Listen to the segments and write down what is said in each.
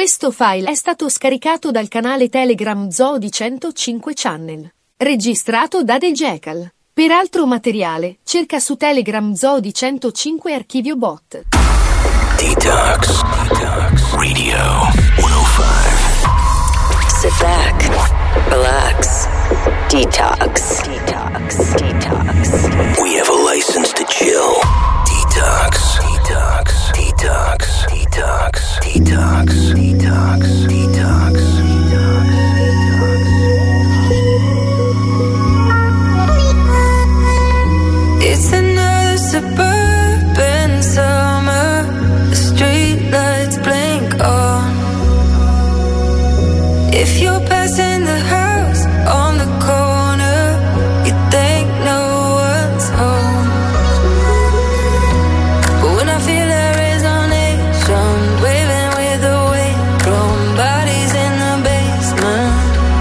Questo file è stato scaricato dal canale Telegram Zoo di 105 Channel, registrato da The Jackal. Per altro materiale, cerca su Telegram Zoo di 105 Archivio Bot. Detox Radio 105. Sit back, relax, detox. We have a license to chill. Detox. It's another suburban summer. The streetlights blink on. If you're passing the house on the corner, you think no one's home. But when I feel a resonation, waving with the wind, throwing bodies in the basement.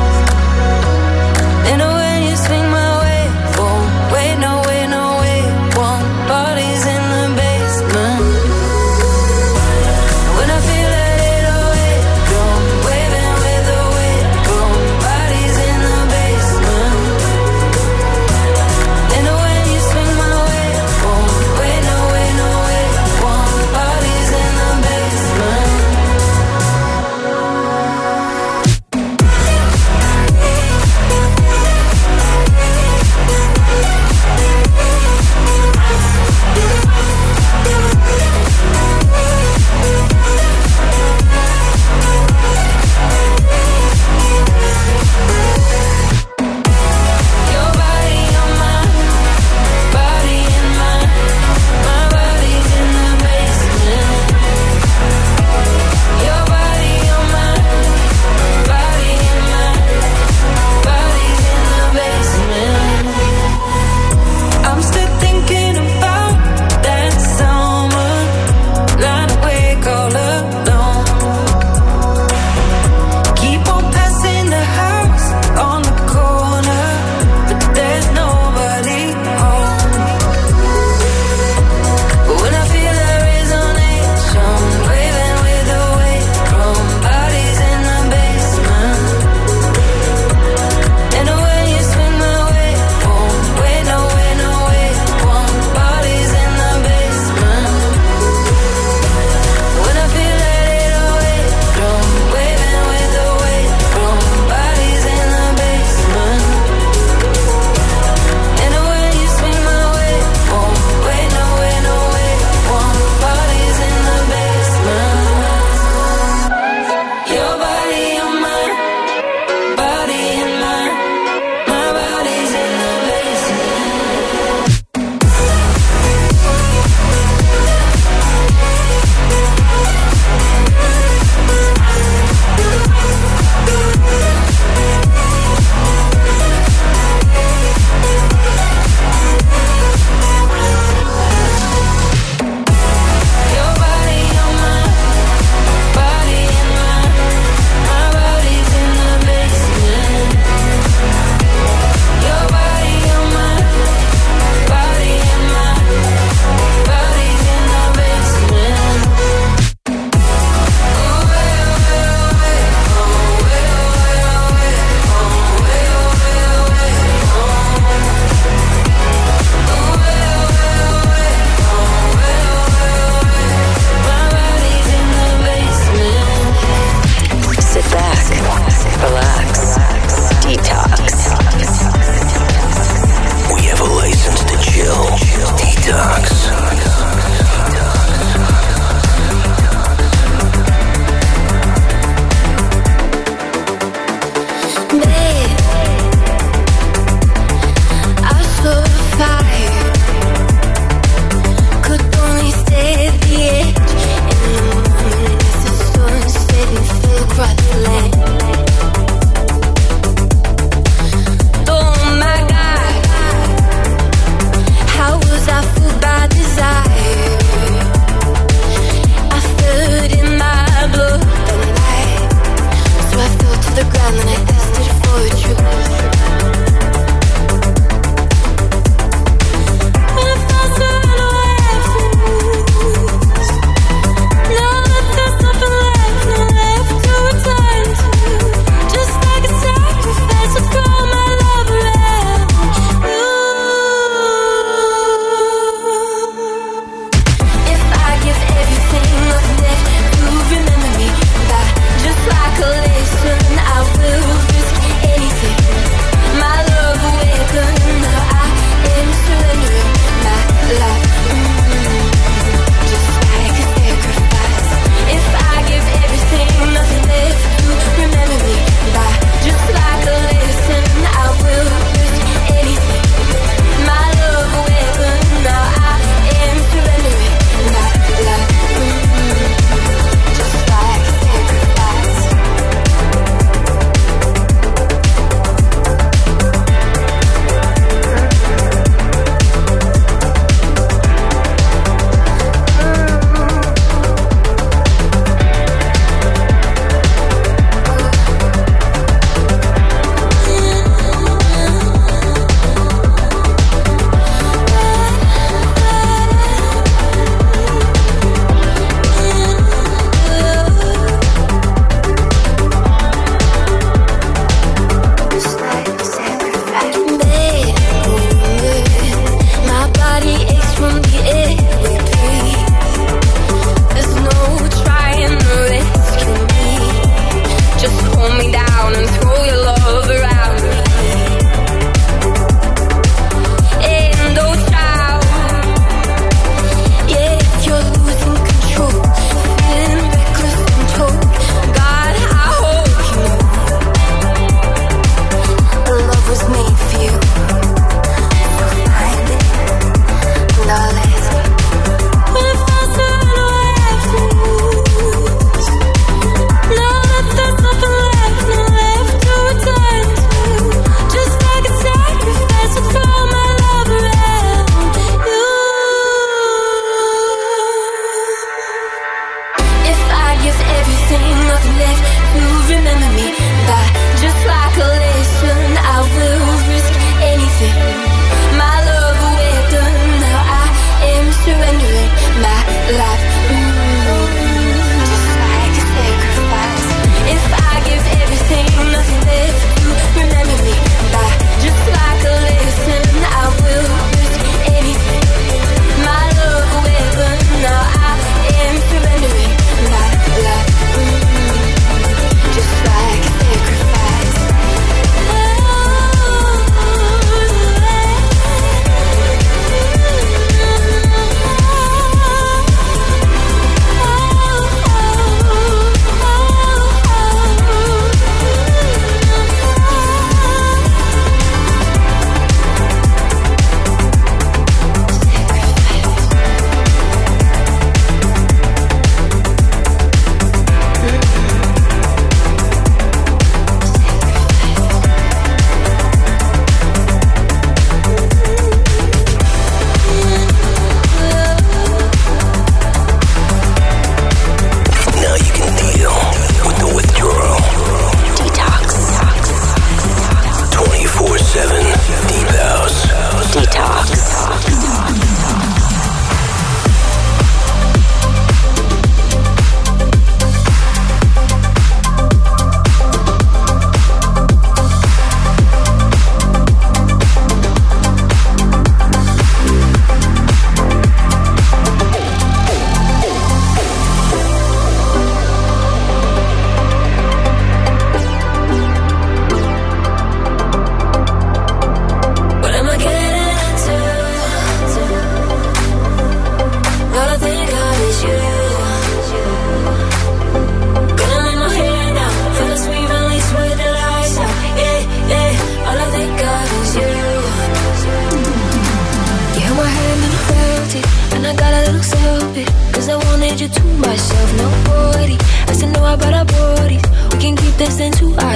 And when you swing my way, won't wait, no way, no way, want bodies in the basement. When I feel a little wave, drum waving with the wind, throwing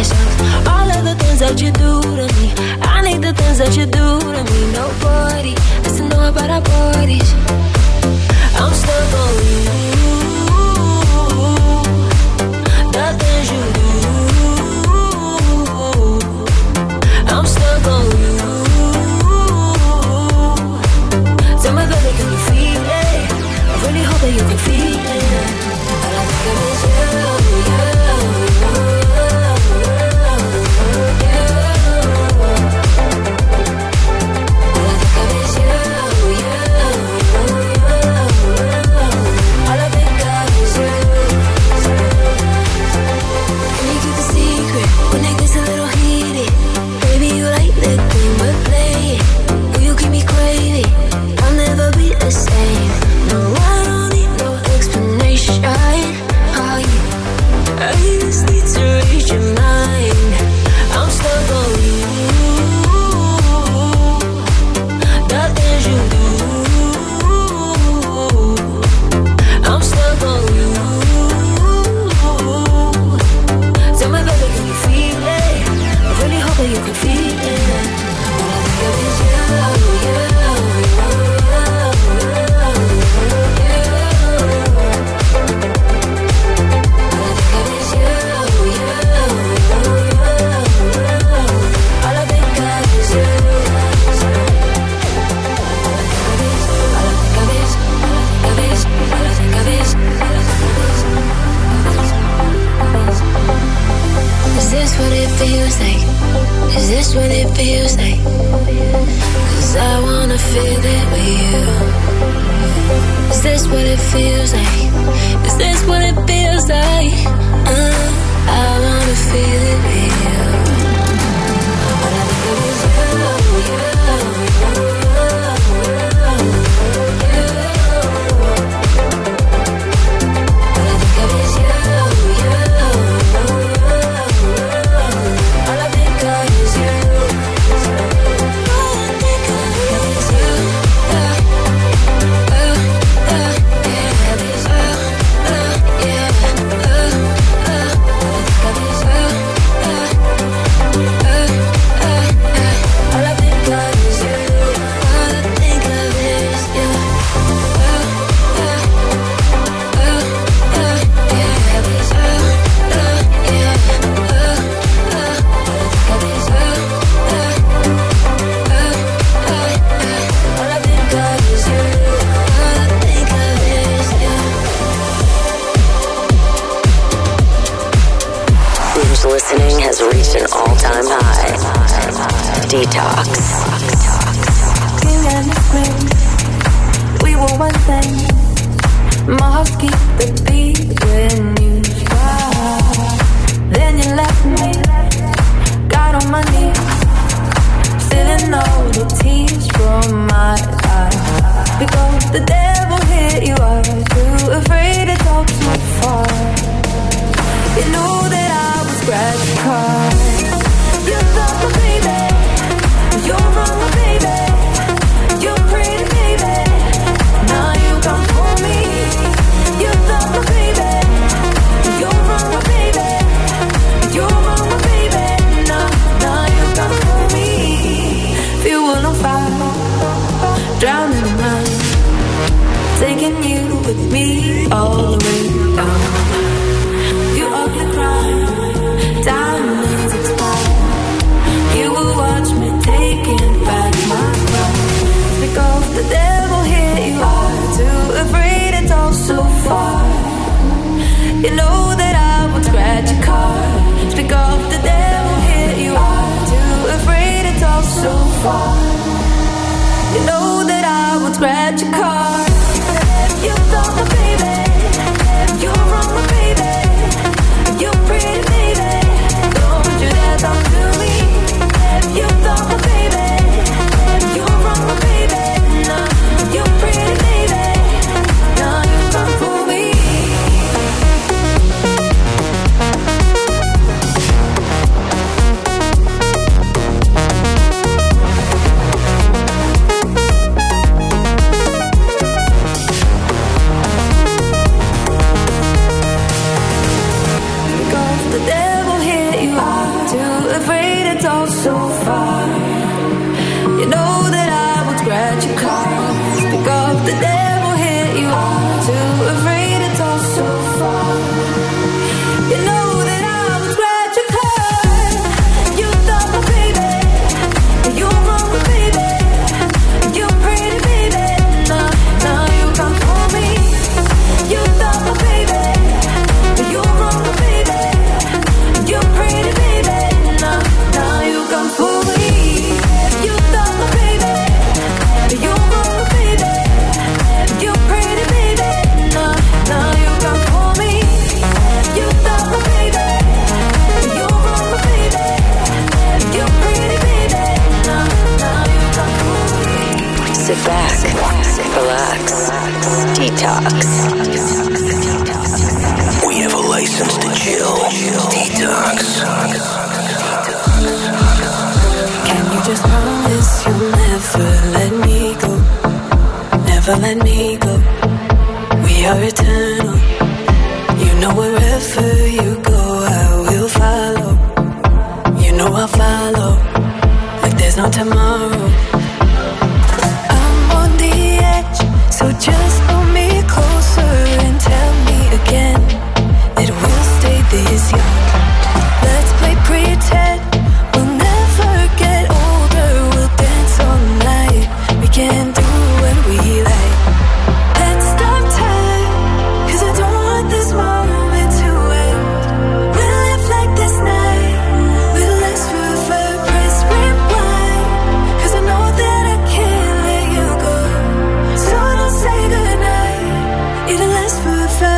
myself. All of the things that you do to me, I need the things that you do to me. Nobody has to know about our bodies. I'm stuck on you. The things you do, I'm stuck on you. Tell me, baby, can you feel it? I really hope that you can feel it. All I think of is you, you, you. All I think of is you, you, you. All I think of is you. Can you keep the secret when it gets a little heated? Baby, you like that thing, but play it. Will you keep me craving? I'll never be the same. No, I don't need no explanation. Oh, yeah. I just need to reach your mind. I'm stuck on you. The things you do, I'm stuck on you. Tell me, baby, can you feel it? I really hope that you can feel it. All I think of is you, you, you, you. All I think of is you, you, you. All I think of is you. All I think of is, all I think of is, all I think of is, all I think of is. Is this what it feels like? Is this what it feels like? 'Cause I wanna feel it with you. Is this what it feels like? Is this what it feels like? I wanna feel it with you. All I think of is you, you, you, you. All I think of is you, you, you. All I think of is you. All I think of is you. Yeah. All I think of is you. All I think of is you. All I think of is you. All I think of is you. Binge listening has reached an all-time high. Detox. We were one thing. My heart skipped the beat when you tried. Then you left me. Got on my knees, stealing all the tears from my eyes. Because the devil hit you up, too afraid to talk too far. You knew that I was scratching cars. You thought my baby, you're wrong, my baby. You're pretty baby, now you come for me. You thought my baby, you're wrong, my baby. it's all so far. You know that I would scratch your car. Speak of the devil, hit you are too afraid, it's all so far. You know that I would scratch your car. You thought my baby, you're wrong, baby. You're pretty, baby. Now you come for me. You thought my baby, you're wrong, baby. You're pretty, baby. Now you come for me. You thought my baby, you're wrong, baby. You're pretty, baby. Now you come for me. You thought my baby, you're wrong, baby. You're pretty, baby. Now you come for me. Sit back, relax, detox. We have a license to chill. Detox. Can you just promise you'll never let me go? Never let me go. We are eternal. You know wherever you go, I will follow. You know I'll follow. Like there's no tomorrow. I'm on the edge, so just pull me closer and tell me again that we'll stay this young. Let's play pretend. We'll never get older. We'll dance all night. We can do what we like. Let's stop time, 'cause I don't want this moment to end. We'll live like this night. We'll last forever. Press rewind, 'cause I know that I can't let you go. So don't say goodnight. It'll last forever.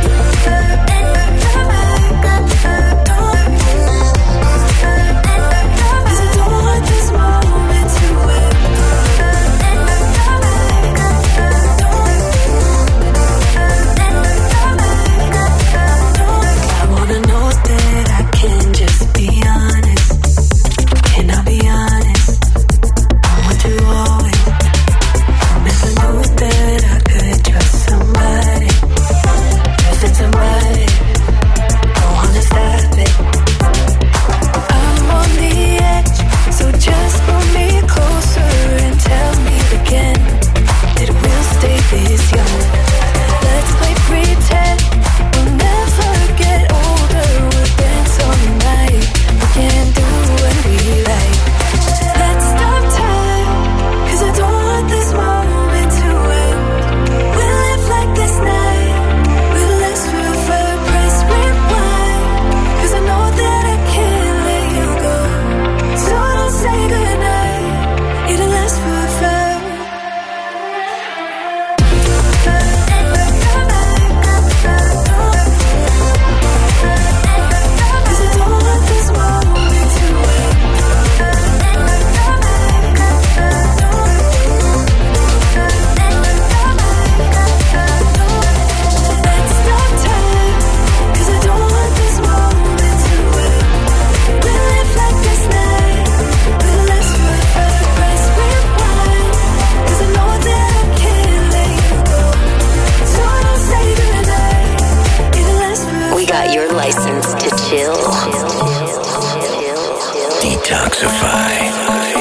Detoxify.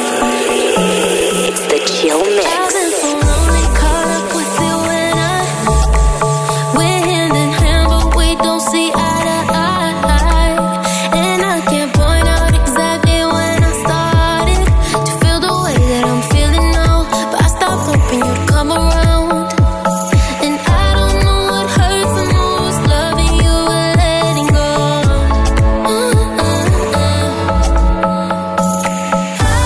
It's the Chill Mix. I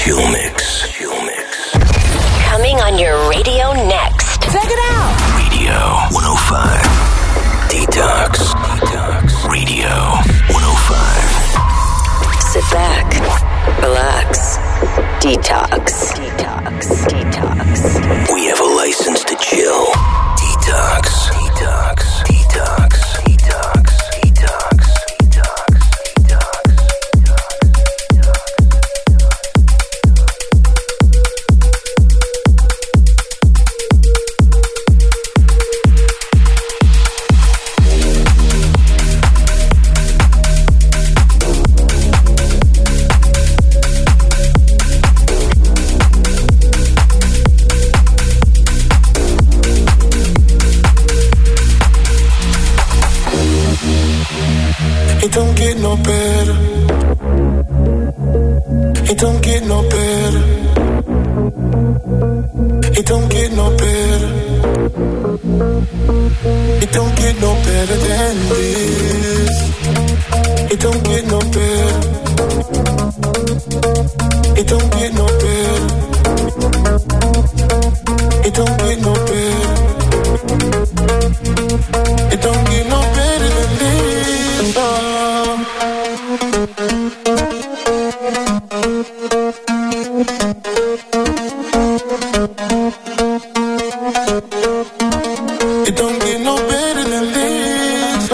Chill Mix. Coming on your radio next. Check it out. Radio 105. Detox. Radio 105. Sit back, relax, detox. We have a license to chill. Detox. It don't get no better. It don't get no better. It don't get no better. It don't get no better than this. It don't get no better. It don't get no better. It don't get no better. It don't get no better than this. It don't get no better than this.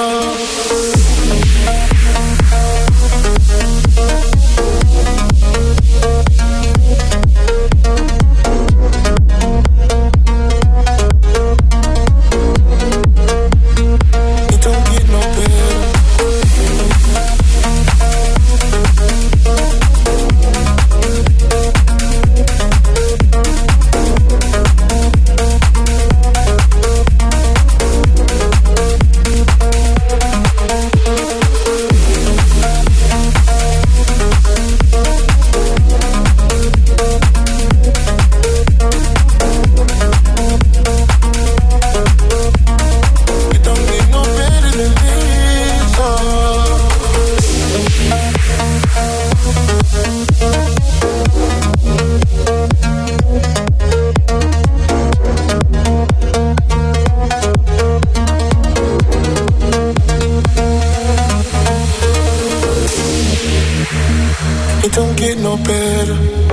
It don't get no better.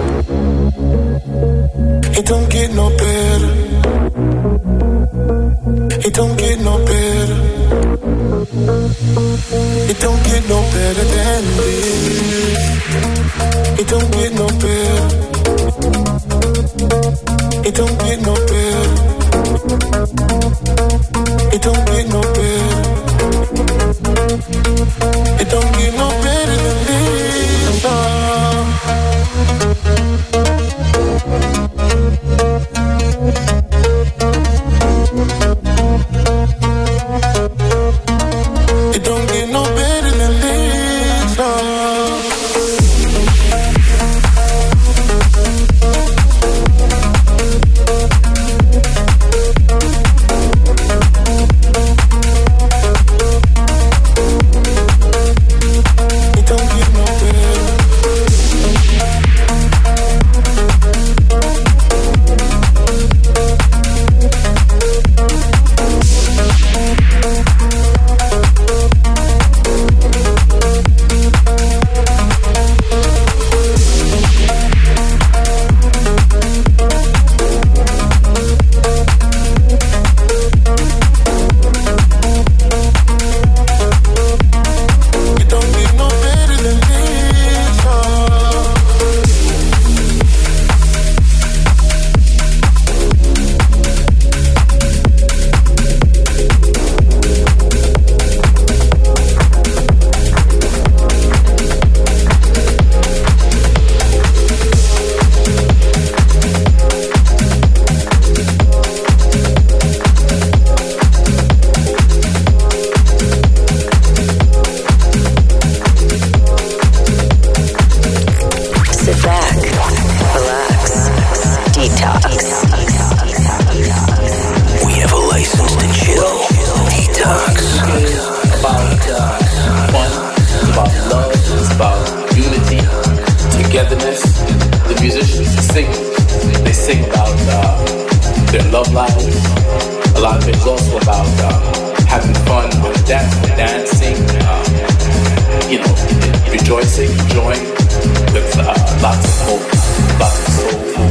It don't get no better. It don't get no better. It don't get no better than this. It don't get no better. It don't get no better. It don't get no better. It don't get no better than this. It don't get no better than this. It don't get no better. It don't get no better than this. Sit back, relax, detox. We have a license to chill. Detox. About fun, it's about love, it's about unity, togetherness. musicians, the singers, they sing about their love lives. A lot of it is also about having fun on the dance floor, dancing, rejoicing, enjoying with lots of hope, lots of soul.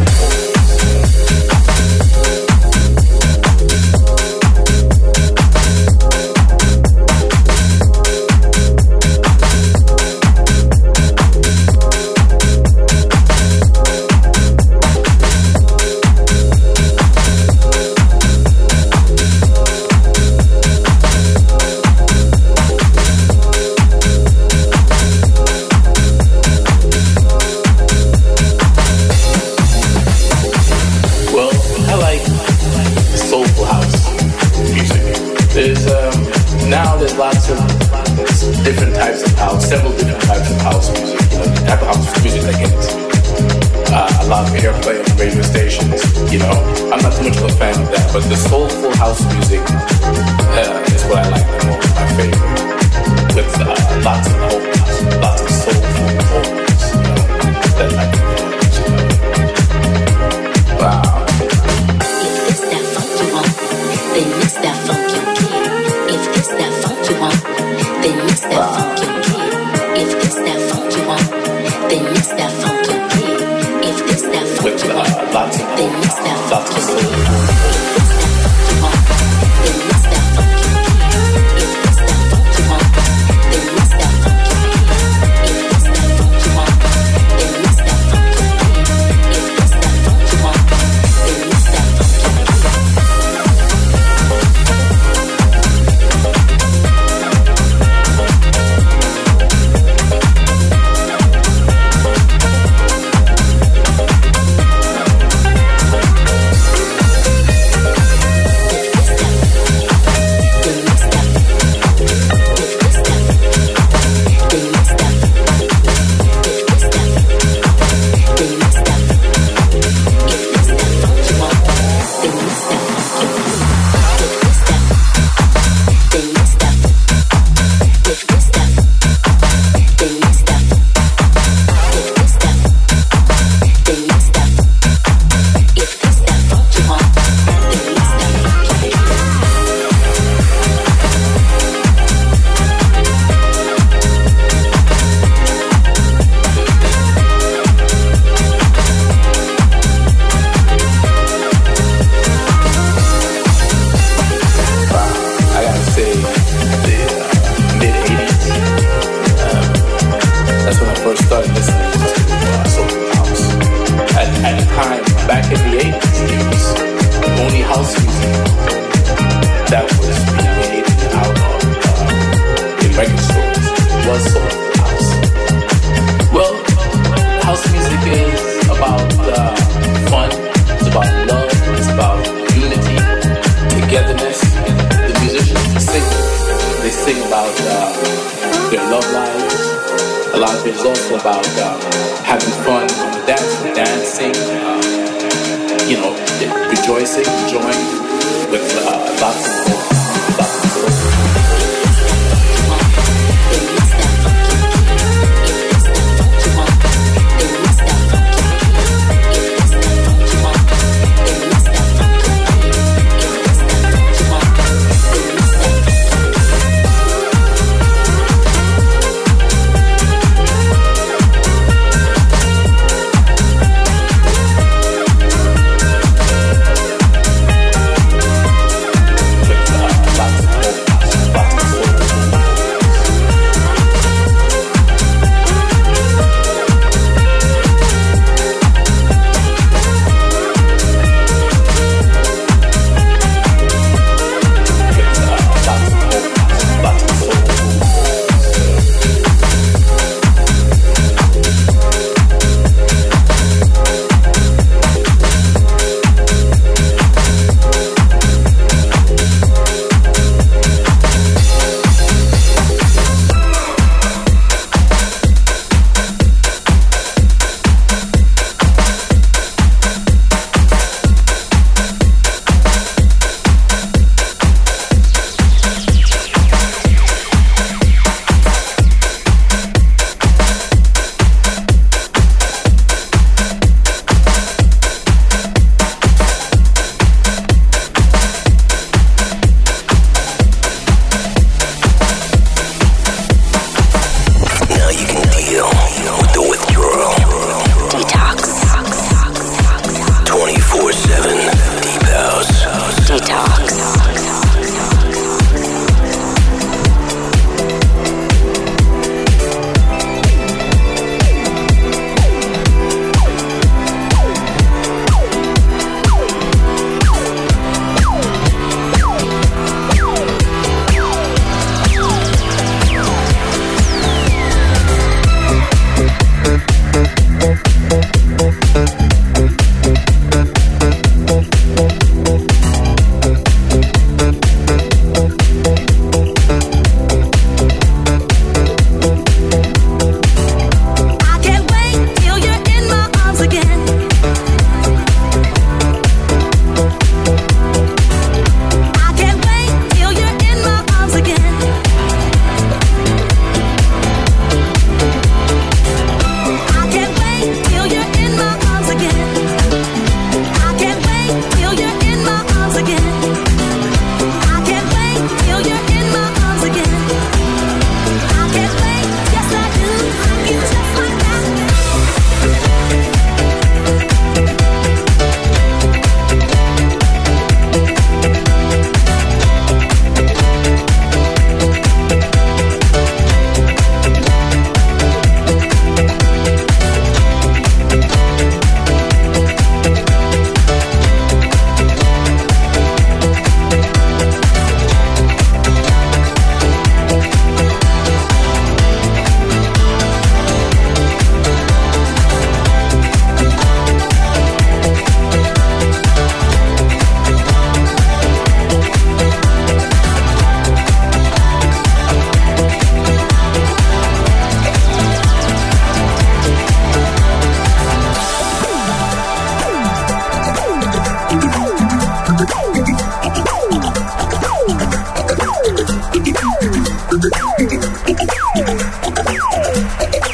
There's lots of different types of house, several different types of house music. The type of house music that gets a lot of airplay on radio stations. I'm not too much of a fan of that, but the soulful house music is what I like the most, my favorite. With lots of vocals, lots of soulful vocals. That I can wow. If it's that funk you want, then it's that funk you get. If it's that funk you want, then it's that funk you get. If it's that funk you want, then it's that funk you get. If it's that funk you want, then it's that funk you get. If it's that funk you want, then it's that funk you get. If it's that funk you want, then it's that funk you get. If it's that funk you want, then it's that funk you get. If it's that funk you want, then it's that funk you get.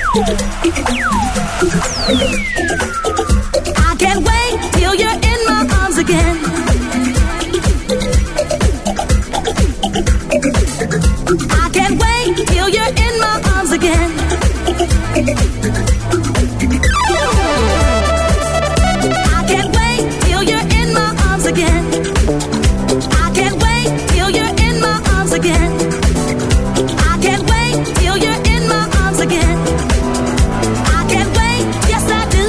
I can't wait till you're in my arms again. I can't wait till you're in my arms again. I can't wait till you're in my arms again. I can't wait till you're in my arms again. I can't wait till you're in my arms again. I can't wait, yes I do.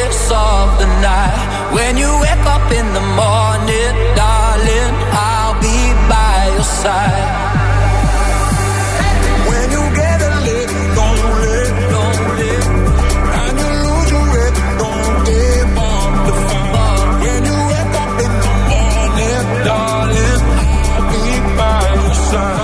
stillness of the night. When you wake up in the morning, darling, I'll be by your side. When you get a little lonely, and you lose your head, don't give up the fight. When you wake up in the morning, darling, I'll be by your side.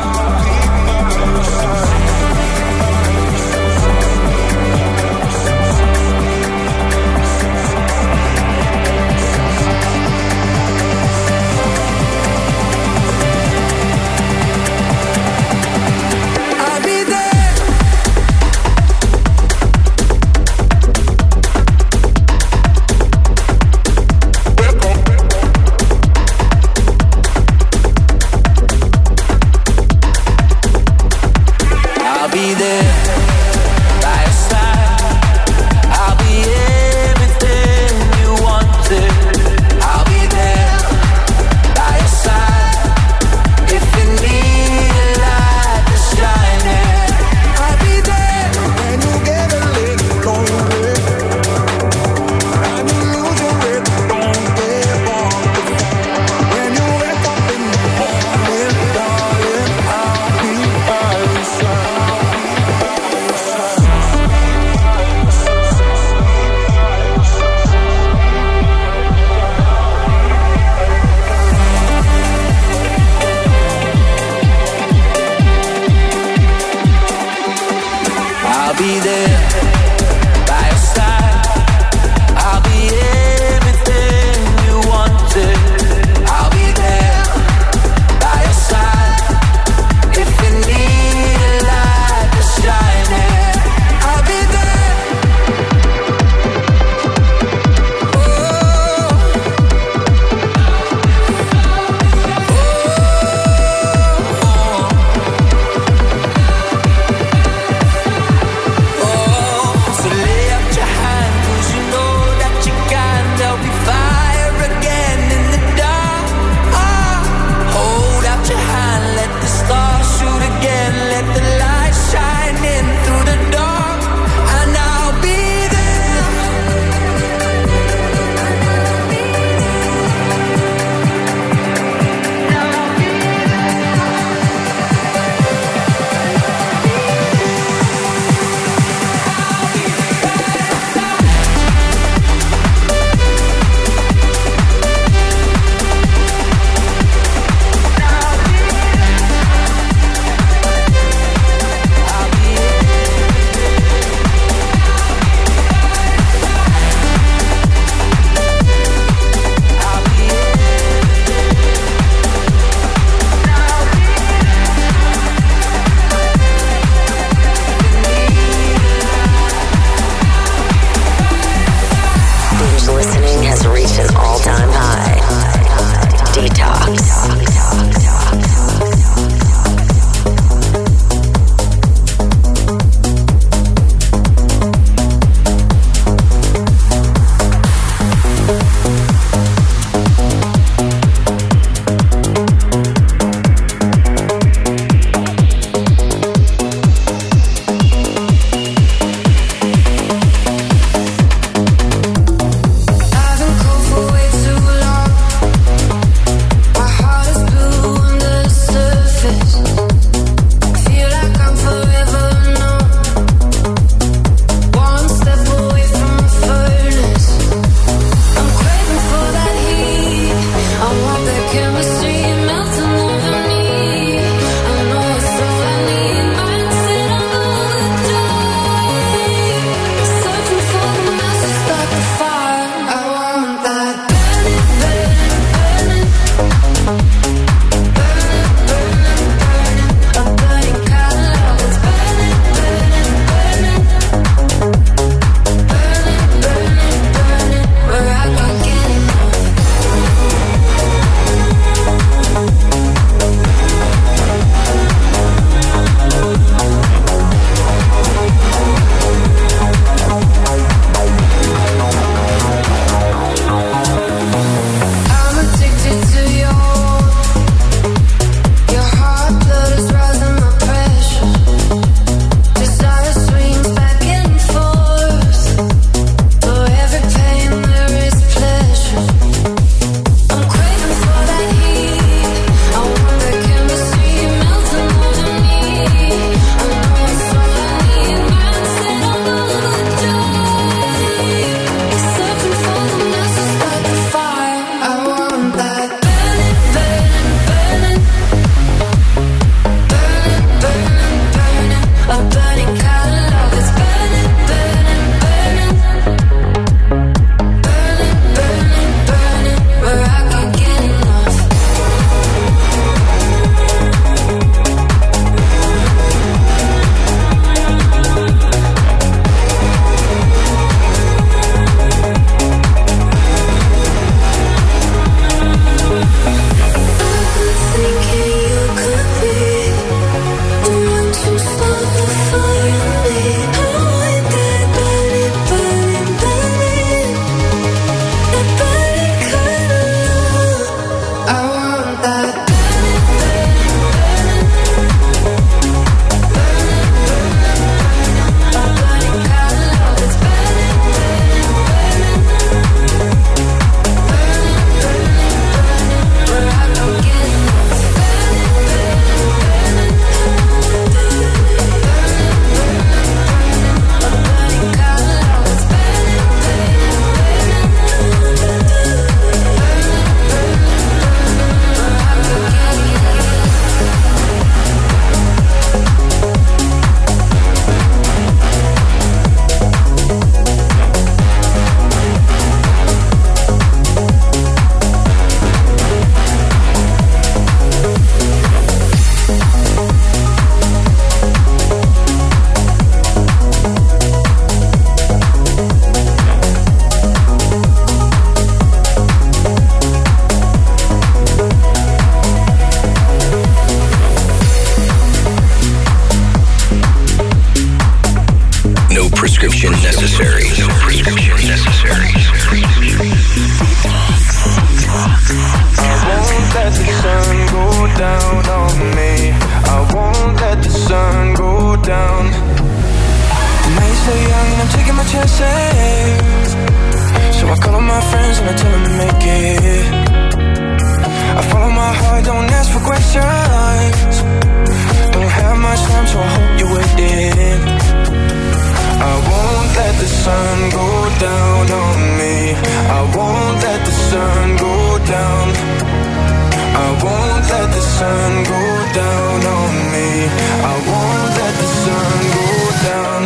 friends and I tell them to make it. I follow my heart, don't ask for questions. Don't have much time, so I hope you're waiting. I won't let the sun go down on me. I won't let the sun go down. I won't let the sun go down on me. I won't let the sun go down.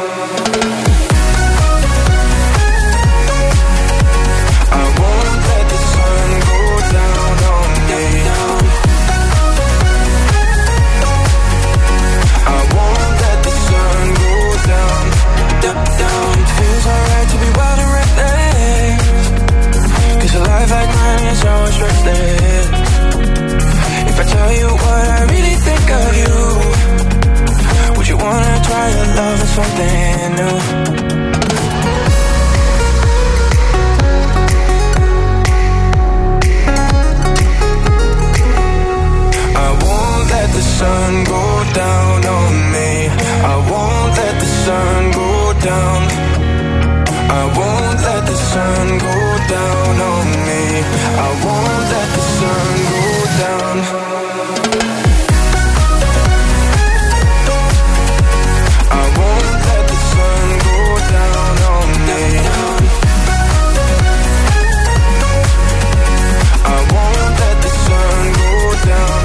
I won't let the sun go down on me. I won't let the sun go down, down. Feels alright to be wild and reckless, 'cause a life like mine is always restless. If I tell you what I really think of you, would you wanna try your love with something new? I won't let the sun go down on me. I won't let the sun go down. I won't let the sun go down on me. I won't let the sun go down. I won't let the sun go down on me. I won't let the sun go down.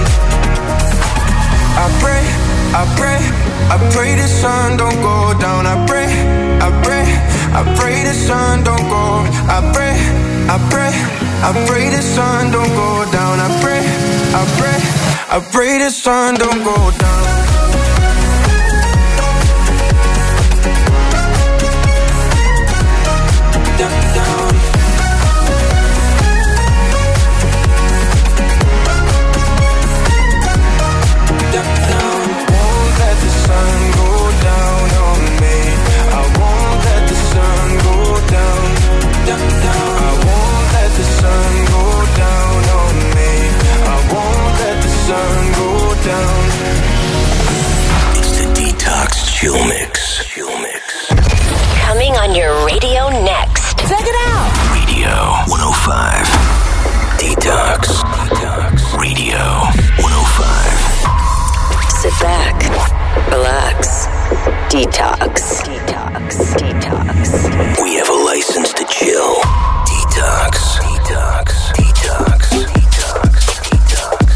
I pray, I pray, I pray the sun don't go down. I pray, I pray, I pray the sun don't go. I pray, I pray, I pray the sun don't go down. I pray, I pray, I pray the sun don't go down. Down. Won't let the sun go down on me. I won't let the sun go down. I won't let the sun go down on me. I won't let the sun go down. It's the Detox Chill Mix. Coming on your radio next. Check it out. Radio 105. Detox. Radio 105. Sit back, relax, detox, detox, detox. We have a license to chill. Detox. Detox. Detox. Detox. Detox.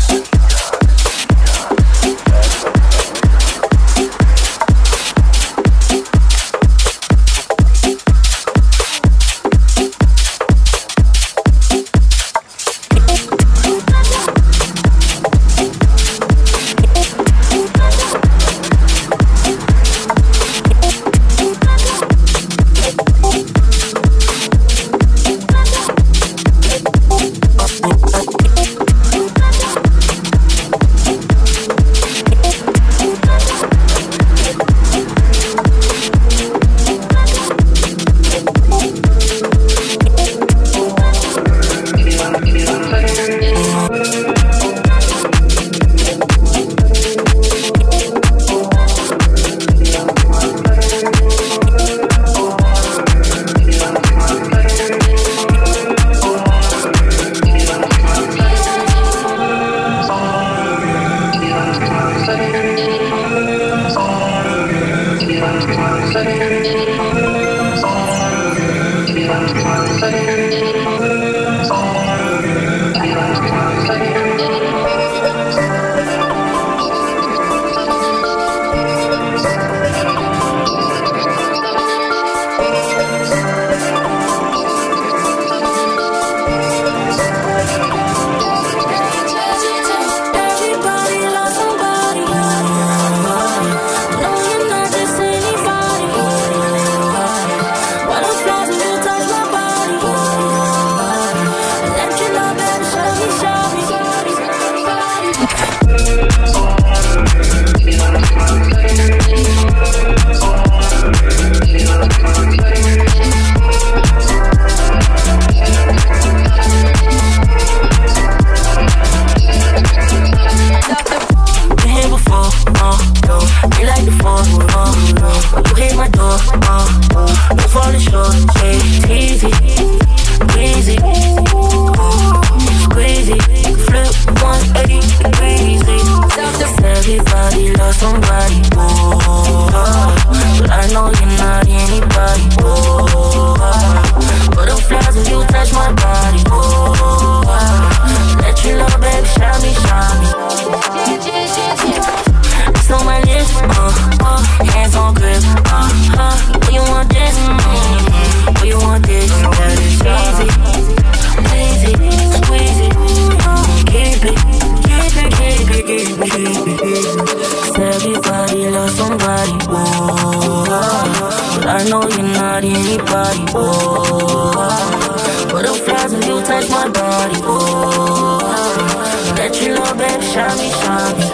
touch my body. Ooh, let you know, baby, shine me, shine me.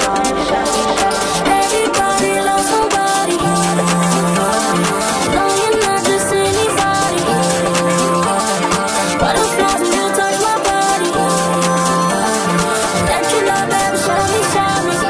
Everybody loves somebody. No, you're not just anybody. Butterflies when you touch my body. Let you know, baby, shine me, shine me.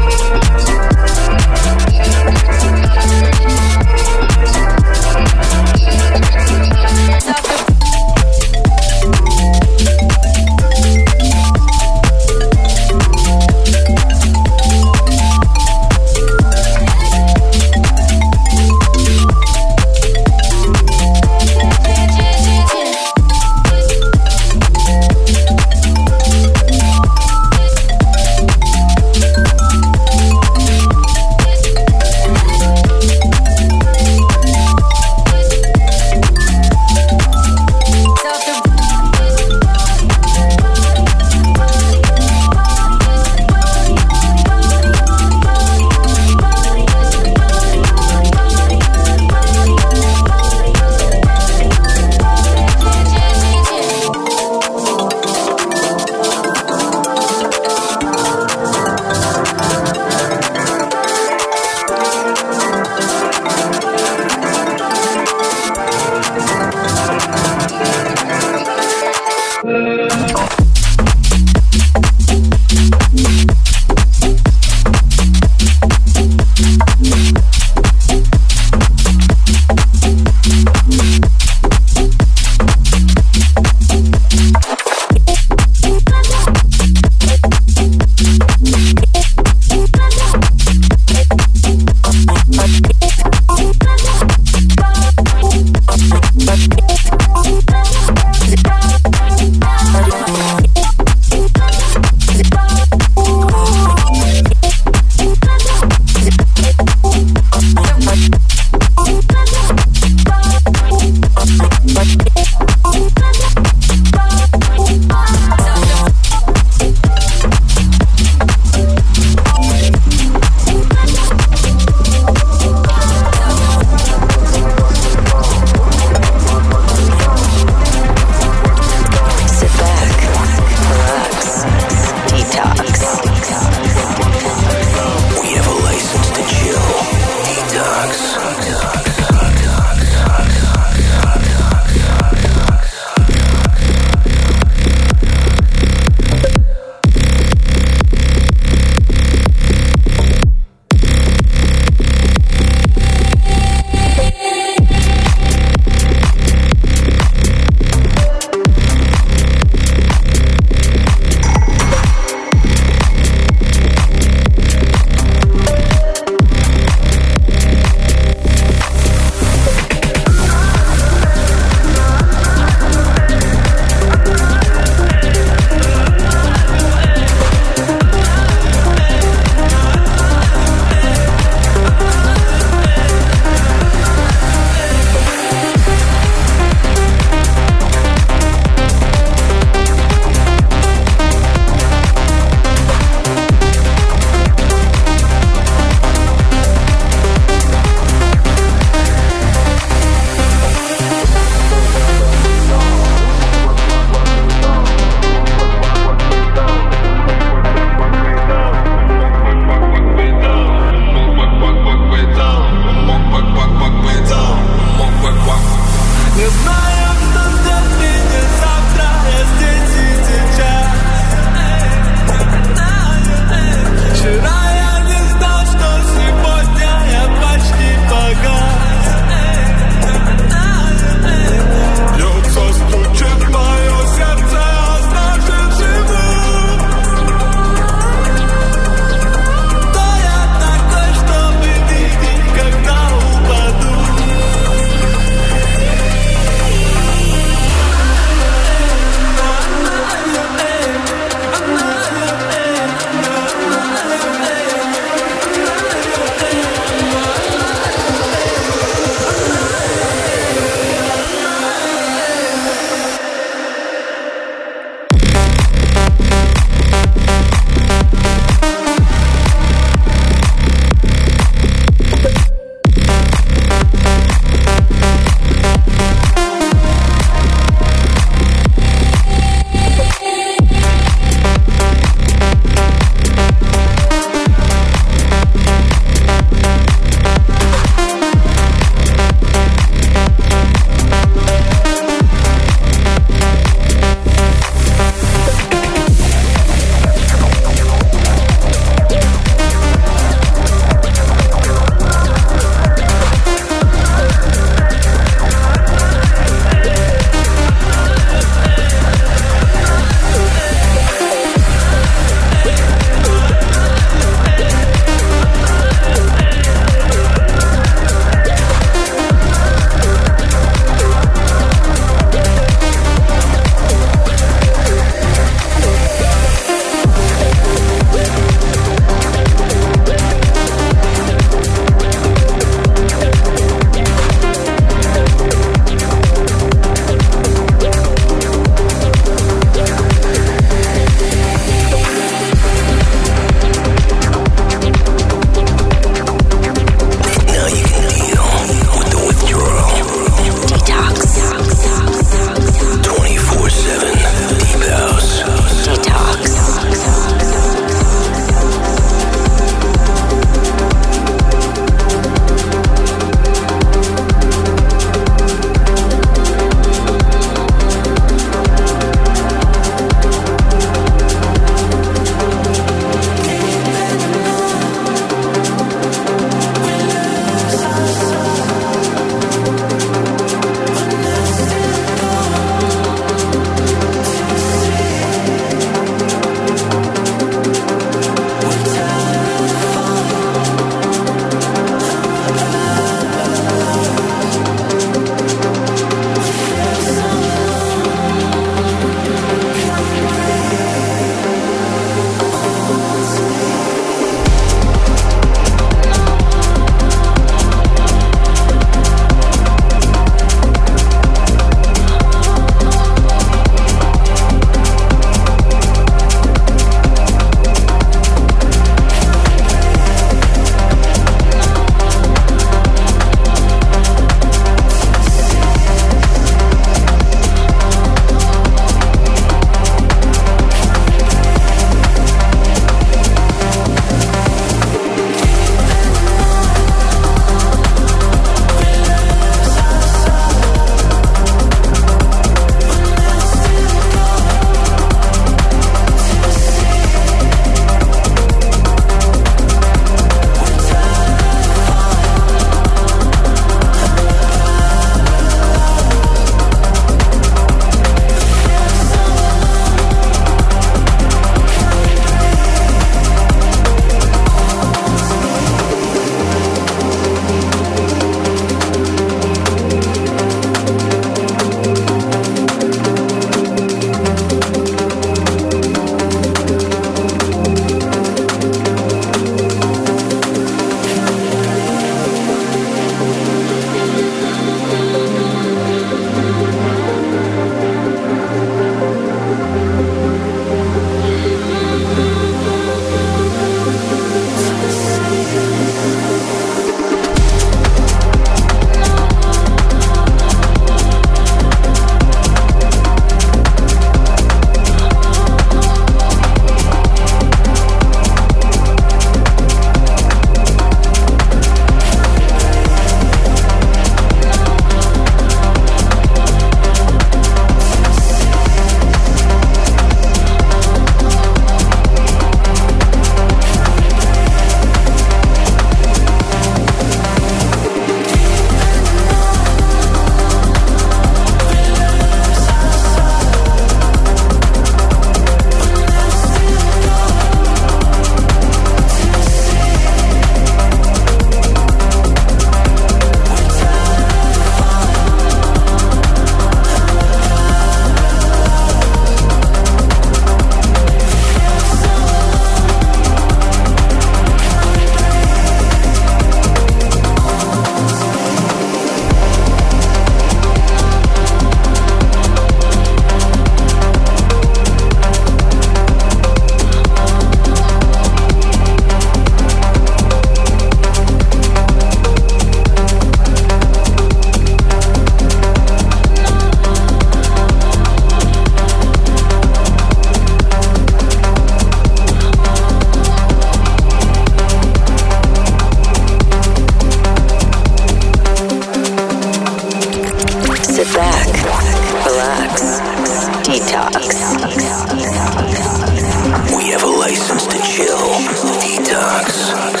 We have a license to chill. Detox.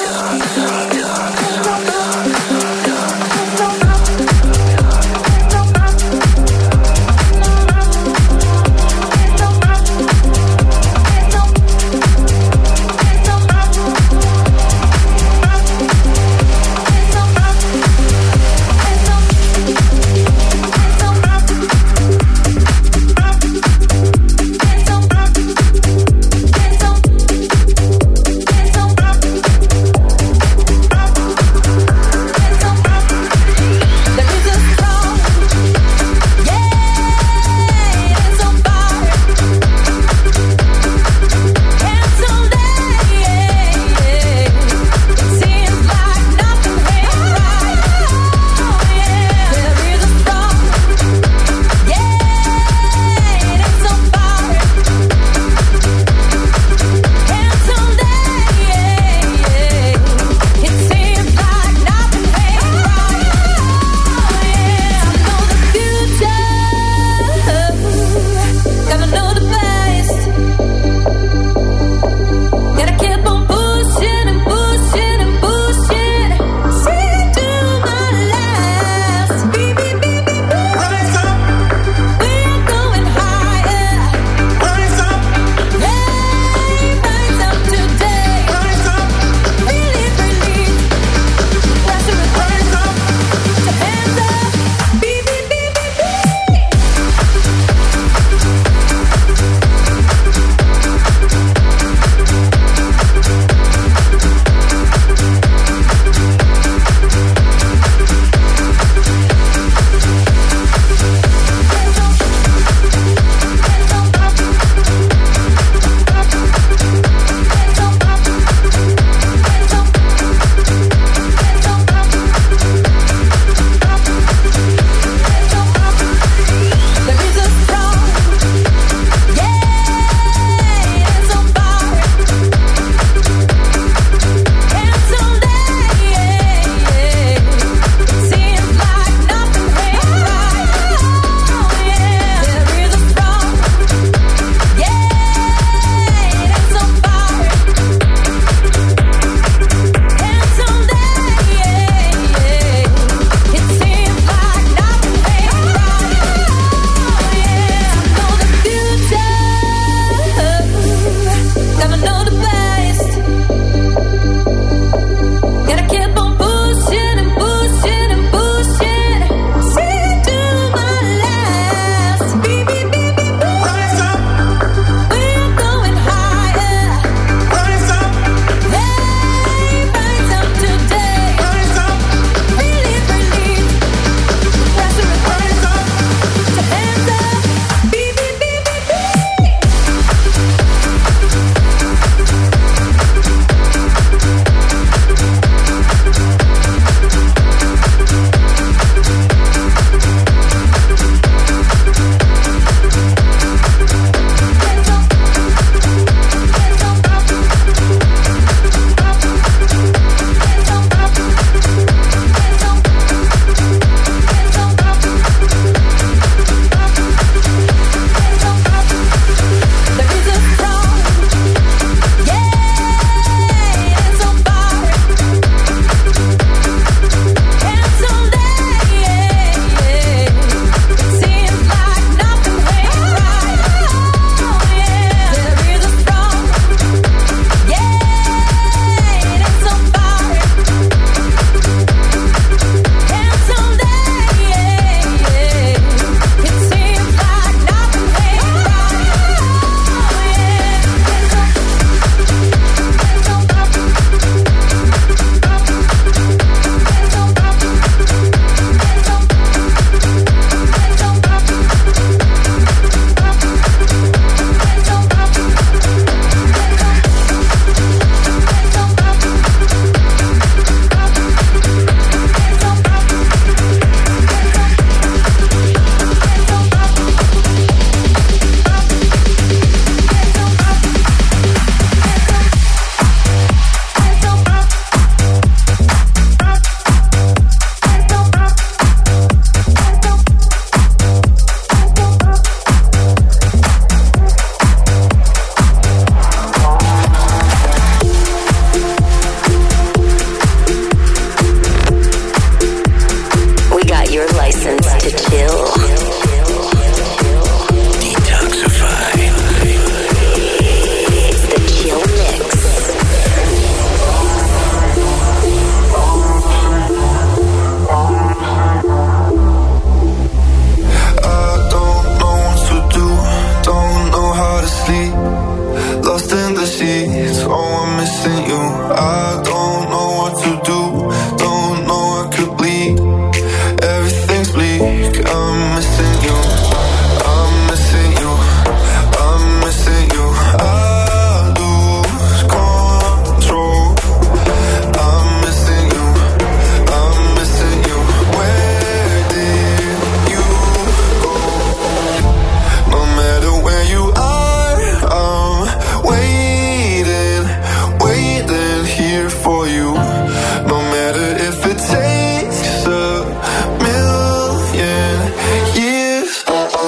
I don't know what to do, don't know I could bleed. Everything's bleak, I'm missing you, I'm missing you, I'm missing you. I lose control. I'm missing you, I'm missing you. Where did you go? No matter where you are, I'm waiting, waiting here for you. No matter if it takes a million years.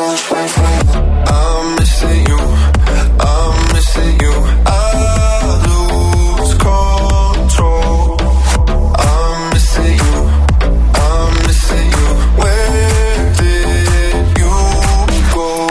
I'm missing you, I'm missing you. I lose control. I'm missing you, I'm missing you. Where did you go?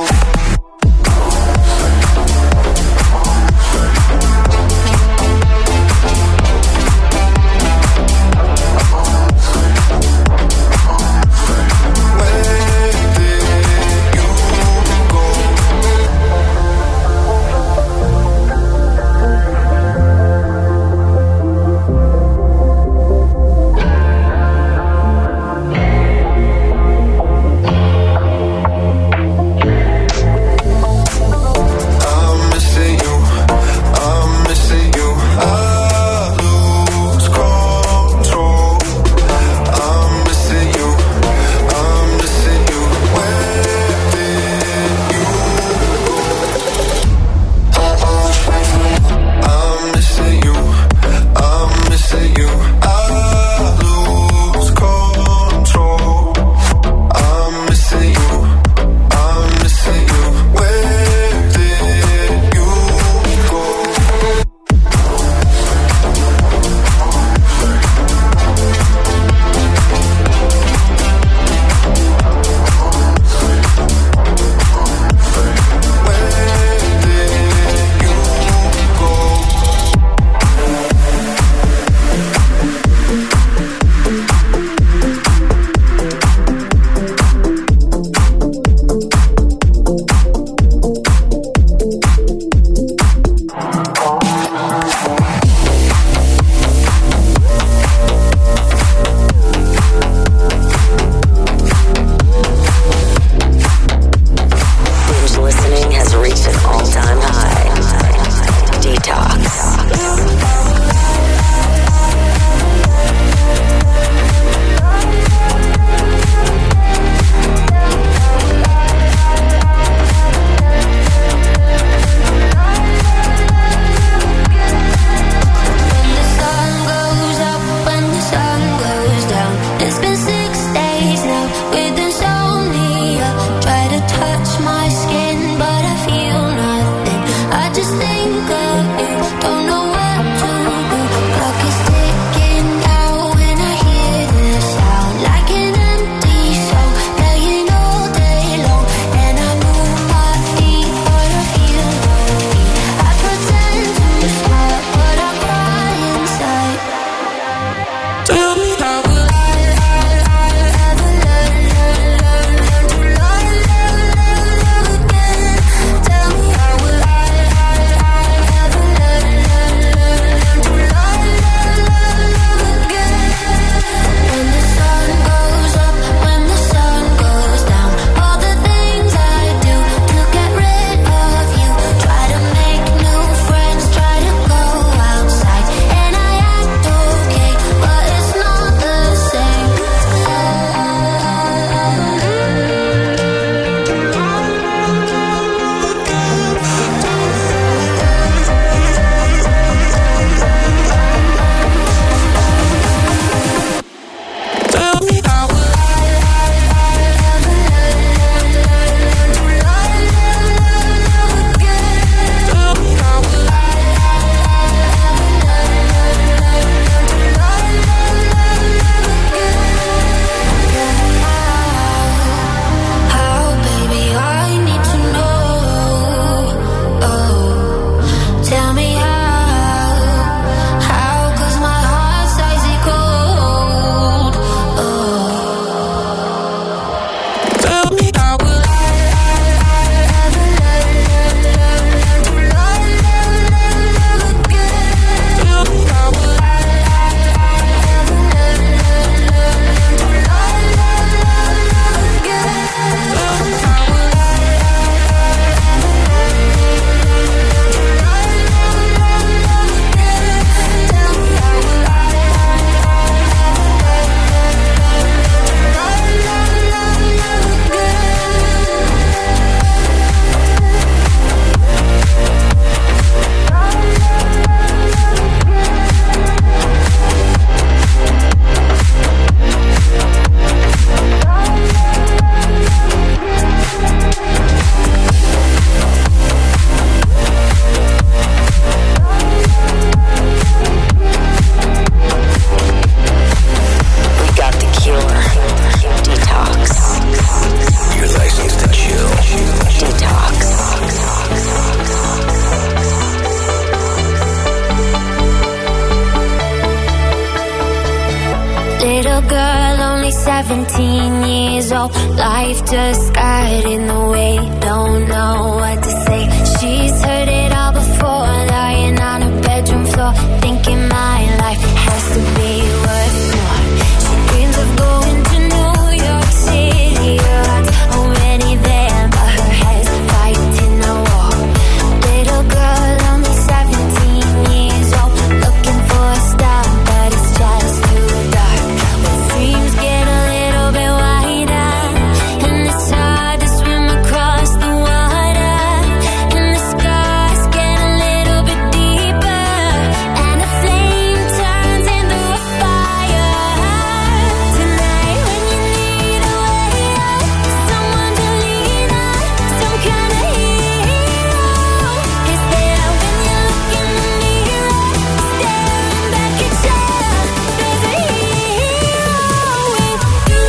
Little girl, only 17 years old. Life just got in the way, don't know what to say. She's heard it all before, lying on her bedroom floor, thinking my life has to be worth more. She dreams of going to New York City, her heart's already there, but her head's fighting a war. Little girl, only 17 years old, looking for a star, but it's just too dark. When dreams get a little bit wider, and it's hard to swim across the water, and the scars get a little bit deeper, and the flame turns into a fire. Tonight when you need a way out, someone to lean on, some kind of hero is there when you look in the mirror, staring back at you. There's a hero with you.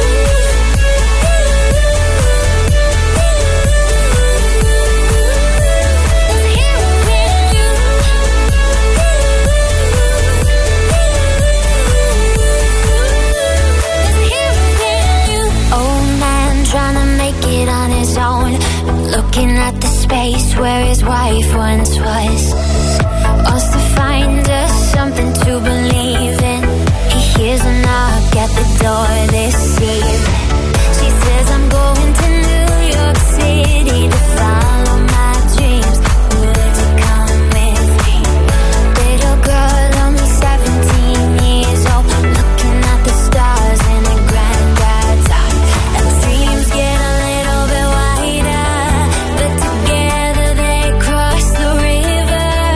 Old man trying to make it on his own, looking at the space where his wife once was. Wants to find us something to believe in. He hears a knock at the door this evening. She says, I'm going to New York City to follow my dreams. Would you come with me? Little girl, only 17 years old, looking at the stars in a granddad's eye. And dreams get a little bit wider, but together they cross the river.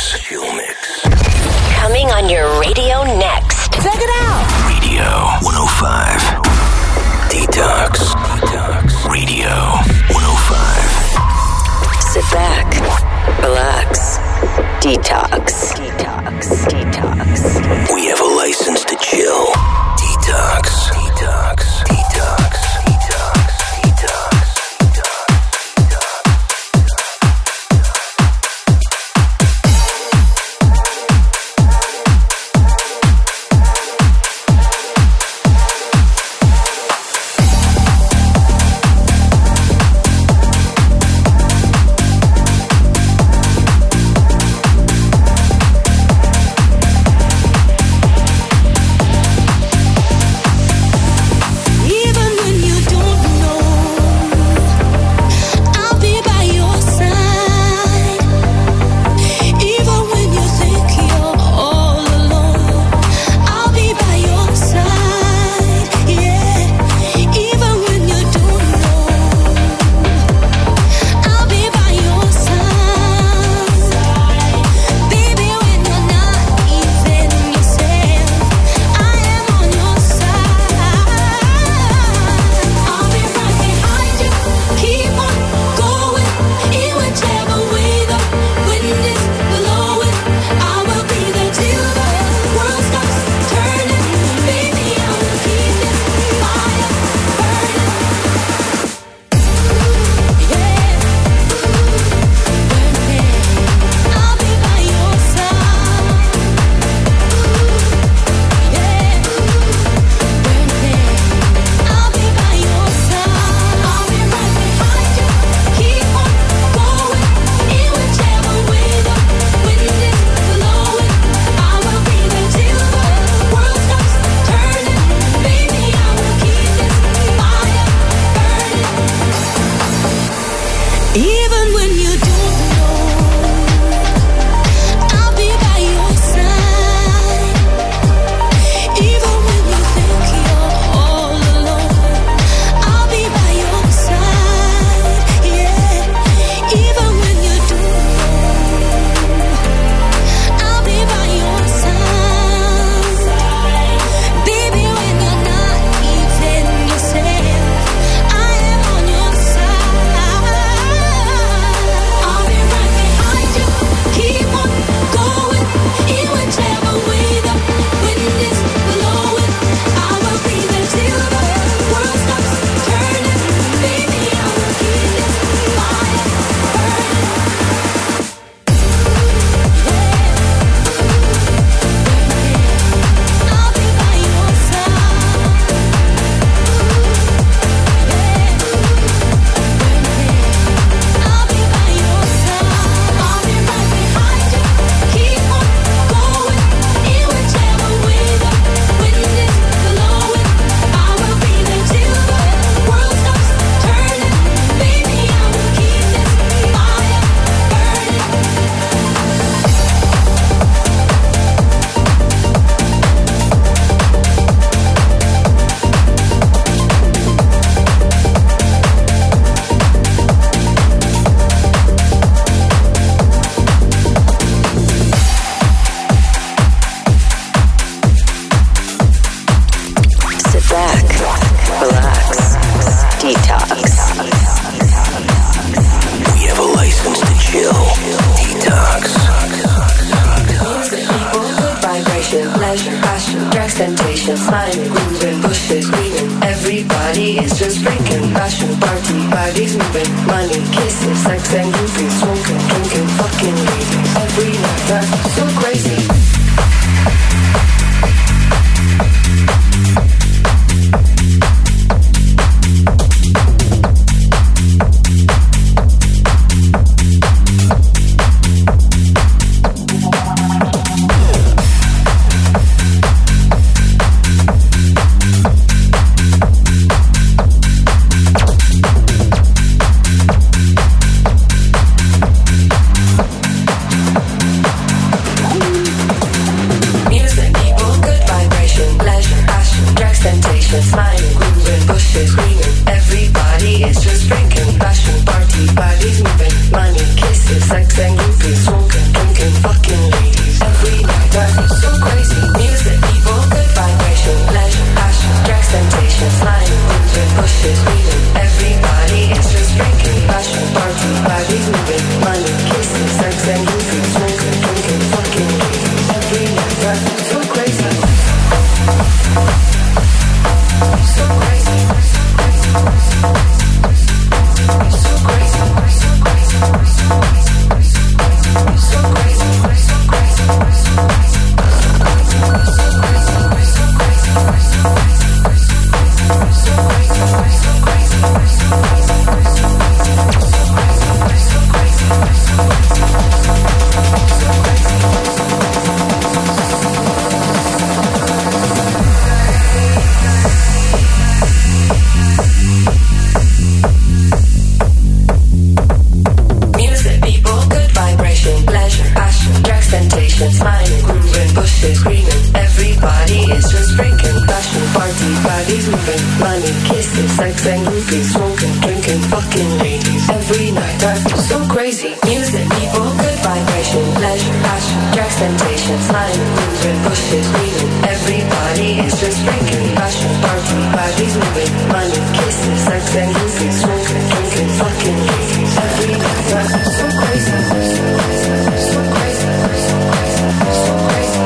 Coming on your radio next. Check it out. Radio 105. Detox. Radio 105. Sit back, relax, detox. We have a license to chill. Detox. temptation, smiling, grooving, bushes, greening. Everybody is just breaking. Passion, party, bodies moving. Money, kisses, sex and grooving. Smoking, drinking, fucking leaving. Every night, that's so crazy. temptation, smiling, grooving, pushing, screaming. Everybody is just breaking. Passion, party, bodies moving. Money, kisses, sex and groupies. Smoking, drinking, fucking ladies. Every night I feel so crazy. Music, people, good vibration. Pleasure, passion, drugs, temptation, smiling, grooving, pushing, screaming. Everybody is just breaking. Passion, party, bodies moving. Money, kisses, sex and groupies. Smoking, drinking, fucking ladies. Every night I feel so crazy. So crazy. So crazy.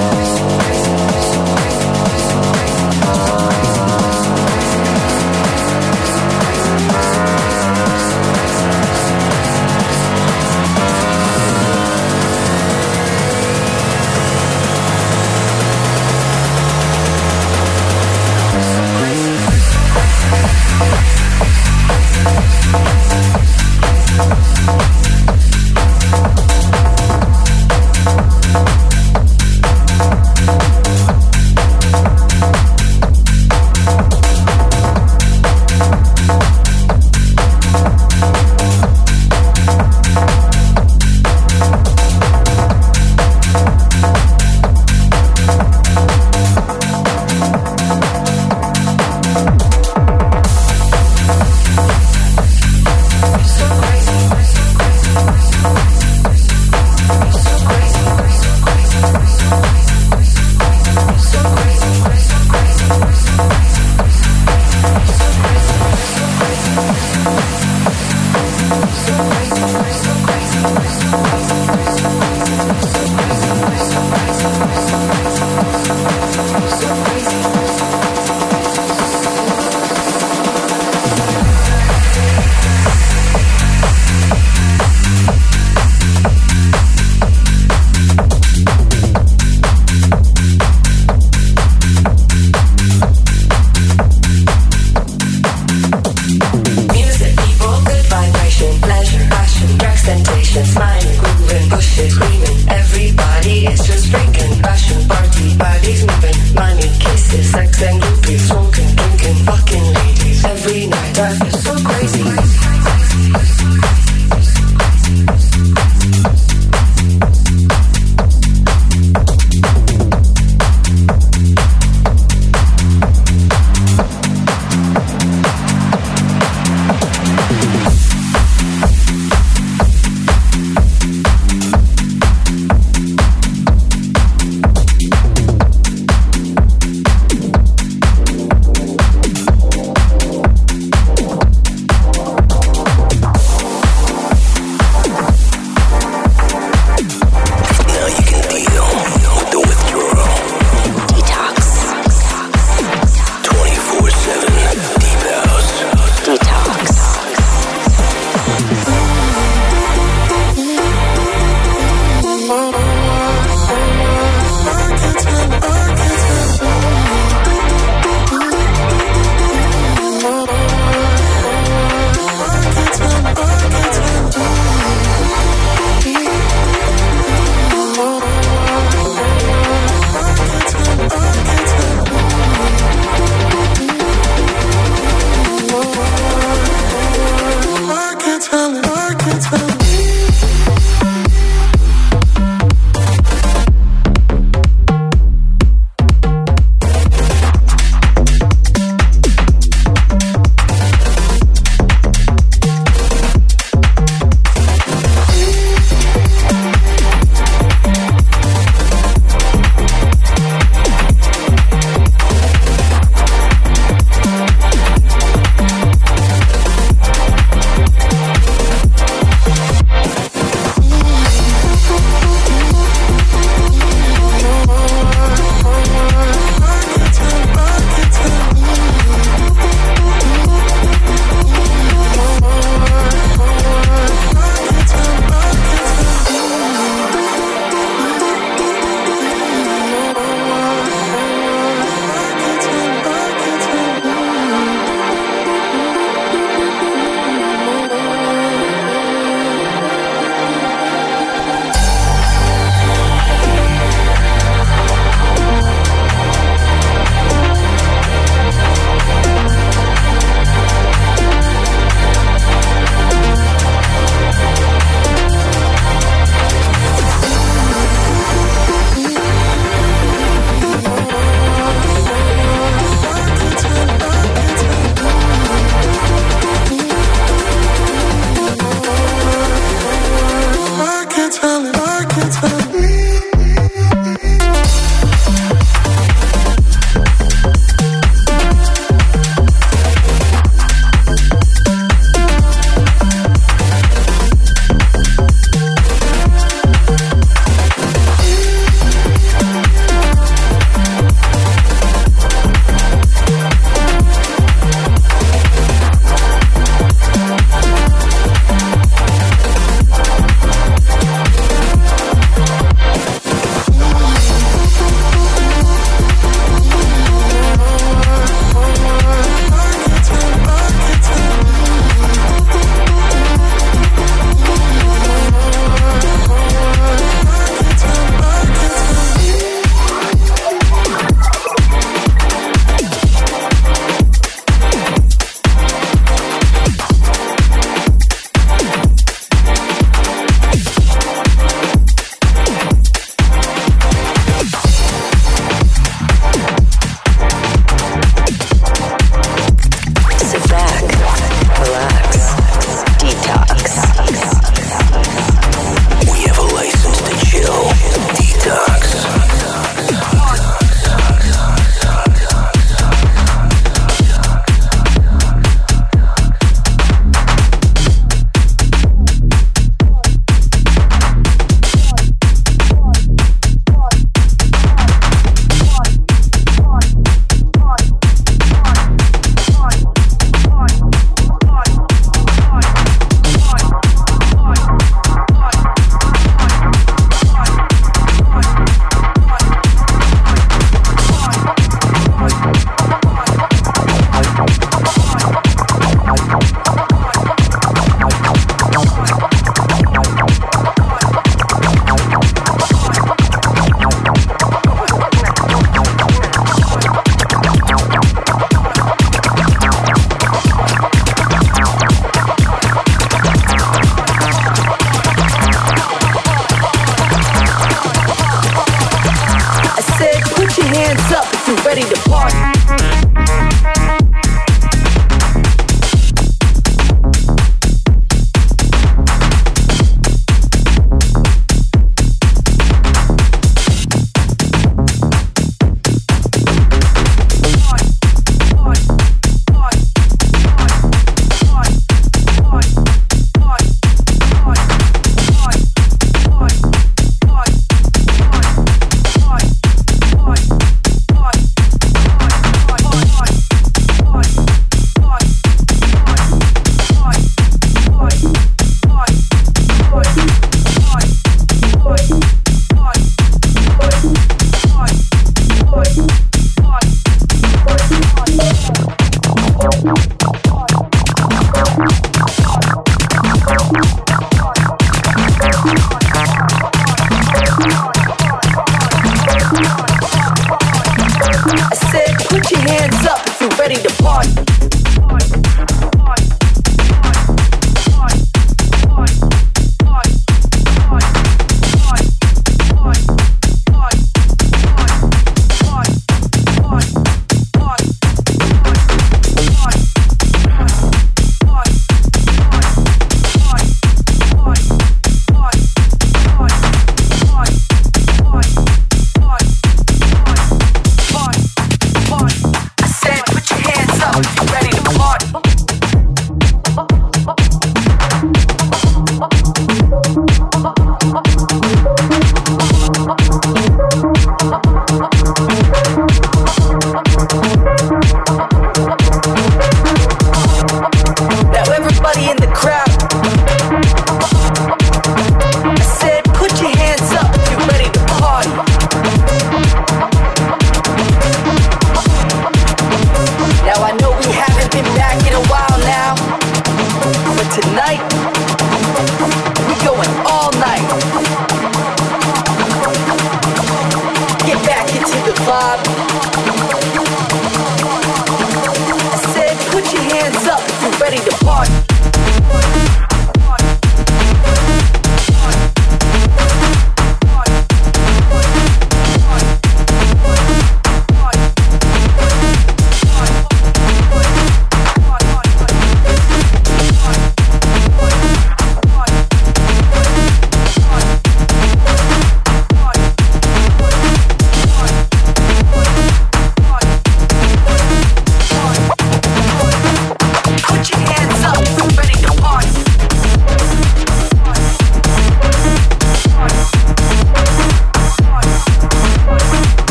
hands up if you're ready to party.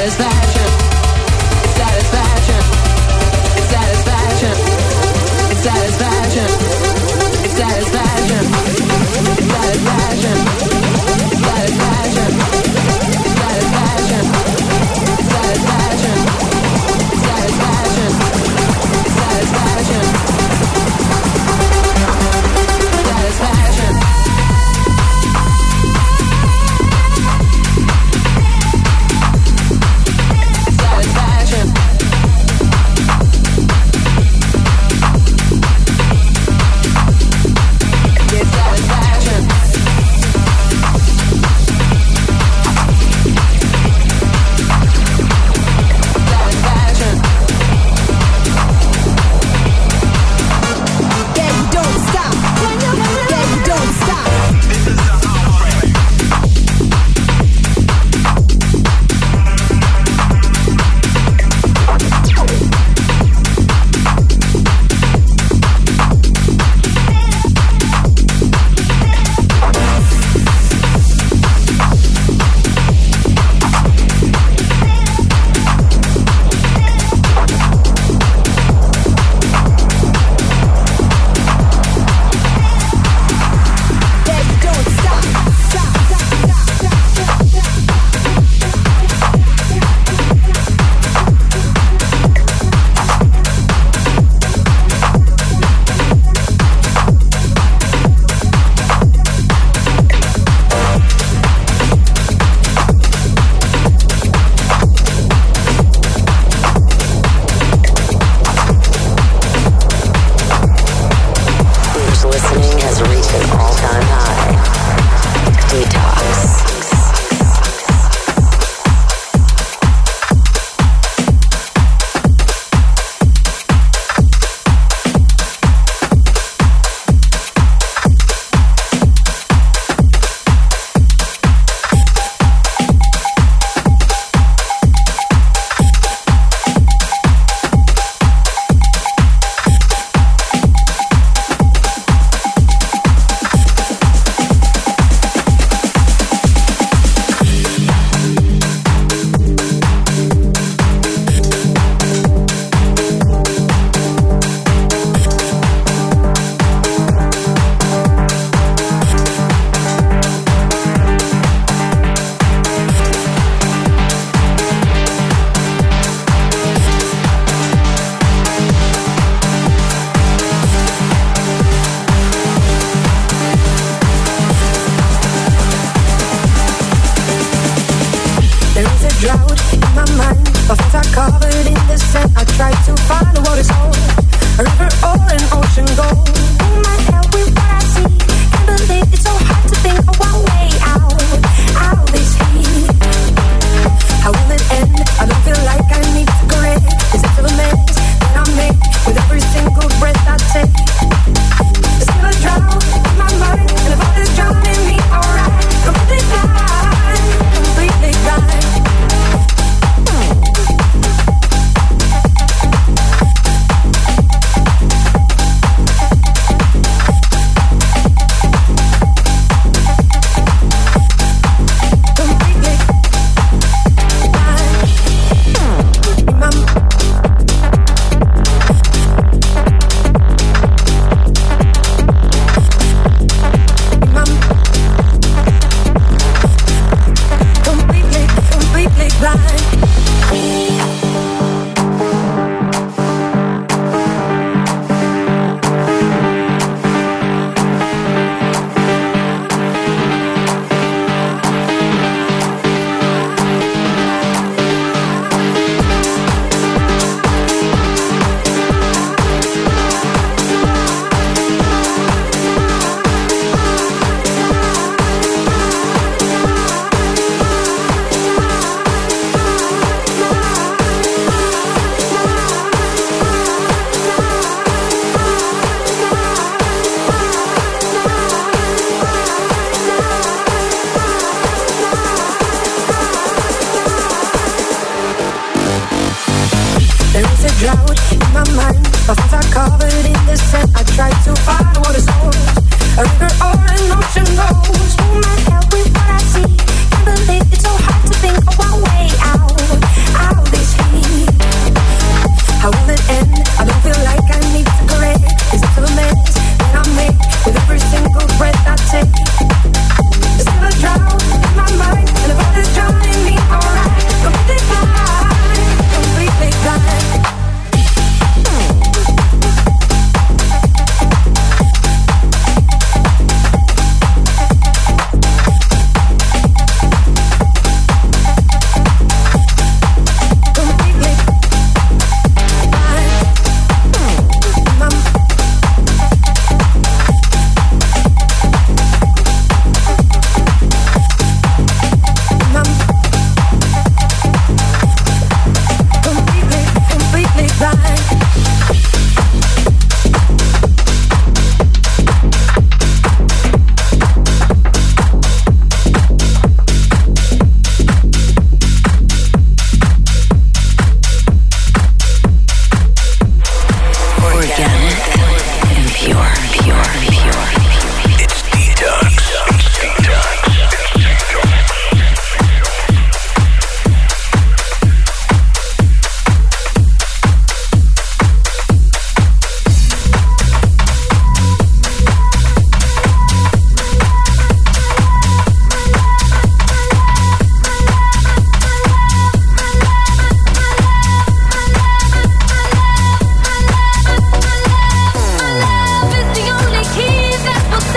satisfaction. It's satisfaction. It's satisfaction. It's satisfaction. It's satisfaction. It's satisfaction. It's satisfaction. It's satisfaction. It's satisfaction. It's satisfaction. It's satisfaction. Satisfaction.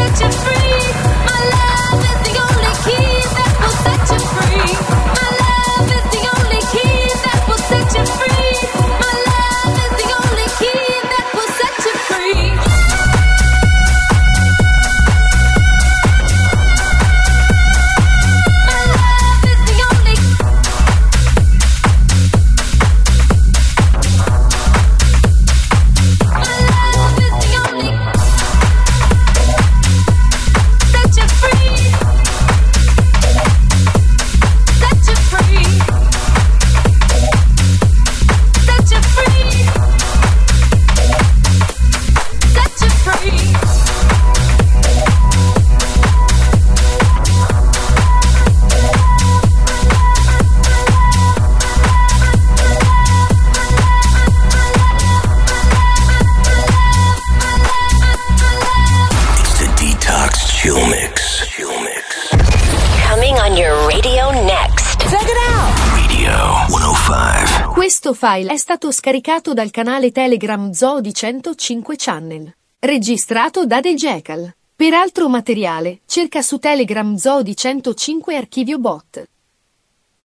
Questo file è stato scaricato dal canale Telegram Zoo di 105 Channel, registrato da The Jackal. Per altro materiale, cerca su Telegram Zoo di 105 Archivio Bot.